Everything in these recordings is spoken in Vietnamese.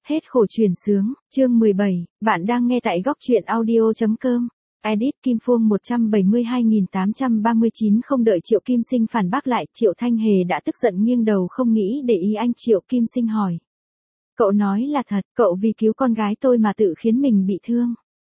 Hết khổ truyền sướng, chương 17, bạn đang nghe tại góc truyện audio.com. Edit Kim Phuông 172.839. Không đợi Triệu Kim Sinh phản bác lại, Triệu Thanh Hề đã tức giận nghiêng đầu không nghĩ để ý anh. Triệu Kim Sinh hỏi. Cậu nói là thật, cậu vì cứu con gái tôi mà tự khiến mình bị thương.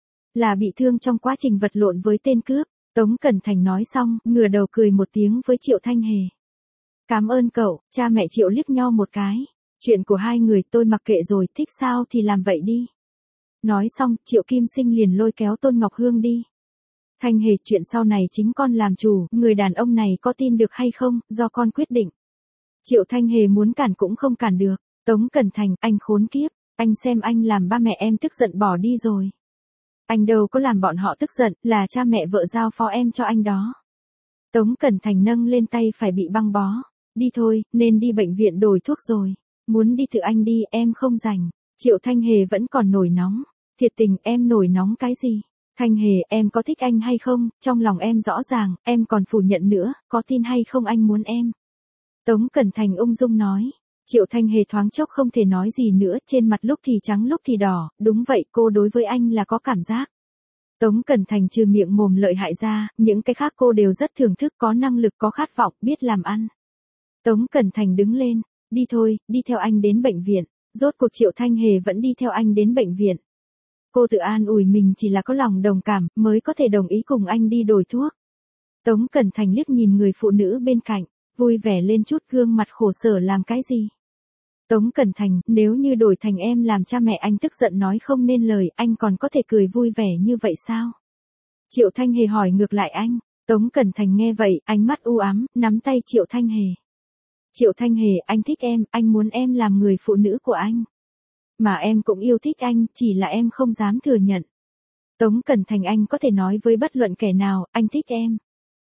Là bị thương trong quá trình vật lộn với tên cướp. Tống Cẩn Thành nói xong, ngửa đầu cười một tiếng với Triệu Thanh Hề. Cảm ơn cậu. Cha mẹ Triệu liếc nhau một cái. Chuyện của hai người tôi mặc kệ rồi, thích sao thì làm vậy đi. Nói xong, Triệu Kim Sinh liền lôi kéo Tôn Ngọc Hương đi. Thanh Hề, chuyện sau này chính con làm chủ, người đàn ông này có tin được hay không, do con quyết định. Triệu Thanh Hề muốn cản cũng không cản được. Tống Cẩn Thành, anh khốn kiếp, anh xem anh làm ba mẹ em tức giận bỏ đi rồi. Anh đâu có làm bọn họ tức giận, là cha mẹ vợ giao phó em cho anh đó. Tống Cẩn Thành nâng lên tay phải bị băng bó. Đi thôi, nên đi bệnh viện đổi thuốc rồi. Muốn đi tự anh đi, em không rảnh. Triệu Thanh Hề vẫn còn nổi nóng. Thiệt tình, em nổi nóng cái gì? Thanh Hề, em có thích anh hay không? Trong lòng em rõ ràng, em còn phủ nhận nữa, có tin hay không anh muốn em? Tống Cẩn Thành ung dung nói. Triệu Thanh Hề thoáng chốc không thể nói gì nữa, trên mặt lúc thì trắng lúc thì đỏ. Đúng vậy, cô đối với anh là có cảm giác. Tống Cẩn Thành trừ miệng mồm lợi hại ra, những cái khác cô đều rất thưởng thức, có năng lực, có khát vọng, biết làm ăn. Tống Cẩn Thành đứng lên. Đi thôi, đi theo anh đến bệnh viện. Rốt cuộc Triệu Thanh Hề vẫn đi theo anh đến bệnh viện. Cô tự an ủi mình chỉ là có lòng đồng cảm, mới có thể đồng ý cùng anh đi đổi thuốc. Tống Cẩn Thành liếc nhìn người phụ nữ bên cạnh, vui vẻ lên chút, gương mặt khổ sở làm cái gì. Tống Cẩn Thành, nếu như đổi thành em làm cha mẹ anh tức giận nói không nên lời, anh còn có thể cười vui vẻ như vậy sao? Triệu Thanh Hề hỏi ngược lại anh. Tống Cẩn Thành nghe vậy, ánh mắt u ám, nắm tay Triệu Thanh Hề. Triệu Thanh Hề, anh thích em, anh muốn em làm người phụ nữ của anh. Mà em cũng yêu thích anh, chỉ là em không dám thừa nhận. Tống Cẩn Thành, anh có thể nói với bất luận kẻ nào, anh thích em.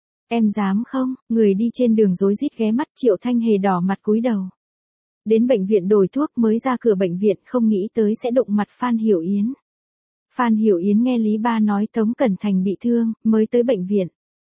Em dám không? Người đi trên đường rối rít ghé mắt. Triệu Thanh Hề đỏ mặt cúi đầu. Đến bệnh viện đổi thuốc, mới ra cửa bệnh viện không nghĩ tới sẽ đụng mặt Phan Hiểu Yến. Phan Hiểu Yến nghe Lý Ba nói Tống Cẩn Thành bị thương, mới tới bệnh viện.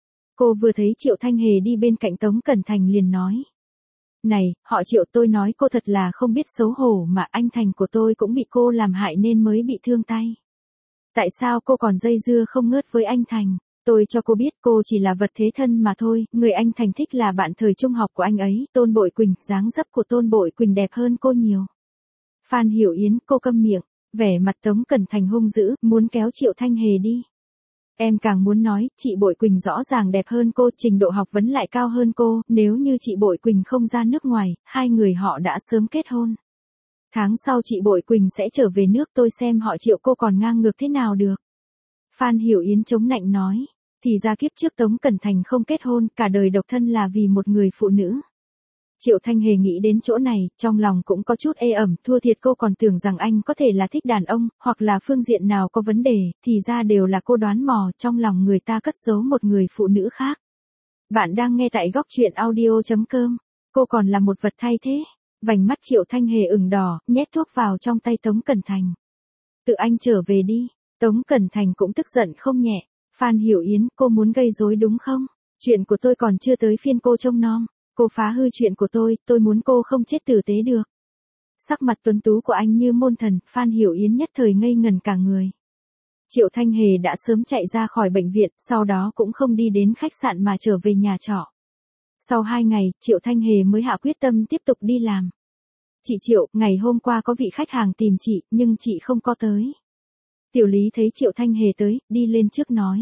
Cô vừa thấy Triệu Thanh Hề đi bên cạnh Tống Cẩn Thành liền nói. Này, họ Triệu, tôi nói cô thật là không biết xấu hổ, mà anh Thành của tôi cũng bị cô làm hại nên mới bị thương tay. Tại sao cô còn dây dưa không ngớt với anh Thành? Tôi cho cô biết cô chỉ là vật thế thân mà thôi, người anh Thành thích là bạn thời trung học của anh ấy, Tôn Bội Quỳnh, dáng dấp của Tôn Bội Quỳnh đẹp hơn cô nhiều. Phan Hiểu Yến, cô câm miệng, vẻ mặt Tống Cẩn Thành hung dữ, muốn kéo Triệu Thanh Hề đi. Em càng muốn nói, chị Bội Quỳnh rõ ràng đẹp hơn cô, trình độ học vấn lại cao hơn cô, nếu như chị Bội Quỳnh không ra nước ngoài, hai người họ đã sớm kết hôn. Tháng sau chị Bội Quỳnh sẽ trở về nước, tôi xem họ Triệu cô còn ngang ngược thế nào được. Phan Hiểu Yến chống nạnh nói, thì ra kiếp trước Tống Cẩn Thành không kết hôn, cả đời độc thân là vì một người phụ nữ. Triệu Thanh Hề nghĩ đến chỗ này, trong lòng cũng có chút ê ẩm, thua thiệt cô còn tưởng rằng anh có thể là thích đàn ông, hoặc là phương diện nào có vấn đề, thì ra đều là cô đoán mò, trong lòng người ta cất giấu một người phụ nữ khác. Bạn đang nghe tại góc truyện audio.com, cô còn là một vật thay thế. Vành mắt Triệu Thanh Hề ửng đỏ, nhét thuốc vào trong tay Tống Cẩn Thành. Tự anh trở về đi. Tống Cẩn Thành cũng tức giận không nhẹ. Phan Hiểu Yến, cô muốn gây rối đúng không? Chuyện của tôi còn chưa tới phiên cô trông nom. Cô phá hư chuyện của tôi muốn cô không chết tử tế được. Sắc mặt tuấn tú của anh như môn thần, Phan Hiểu Yến nhất thời ngây ngần cả người. Triệu Thanh Hề đã sớm chạy ra khỏi bệnh viện, sau đó cũng không đi đến khách sạn mà trở về nhà trọ. Sau 2 ngày, Triệu Thanh Hề mới hạ quyết tâm tiếp tục đi làm. Chị Triệu, ngày hôm qua có vị khách hàng tìm chị, nhưng chị không có tới. Tiểu Lý thấy Triệu Thanh Hề tới, đi lên trước nói.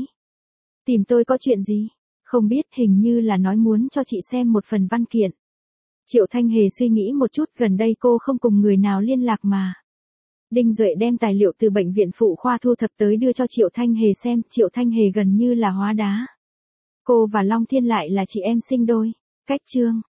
Tìm tôi có chuyện gì? Không biết, hình như là nói muốn cho chị xem một phần văn kiện. Triệu Thanh Hề suy nghĩ một chút, gần đây cô không cùng người nào liên lạc mà. Đinh Duệ đem tài liệu từ bệnh viện phụ khoa thu thập tới đưa cho Triệu Thanh Hề xem, Triệu Thanh Hề gần như là hóa đá. Cô và Long Thiên lại là chị em sinh đôi. Cách chương.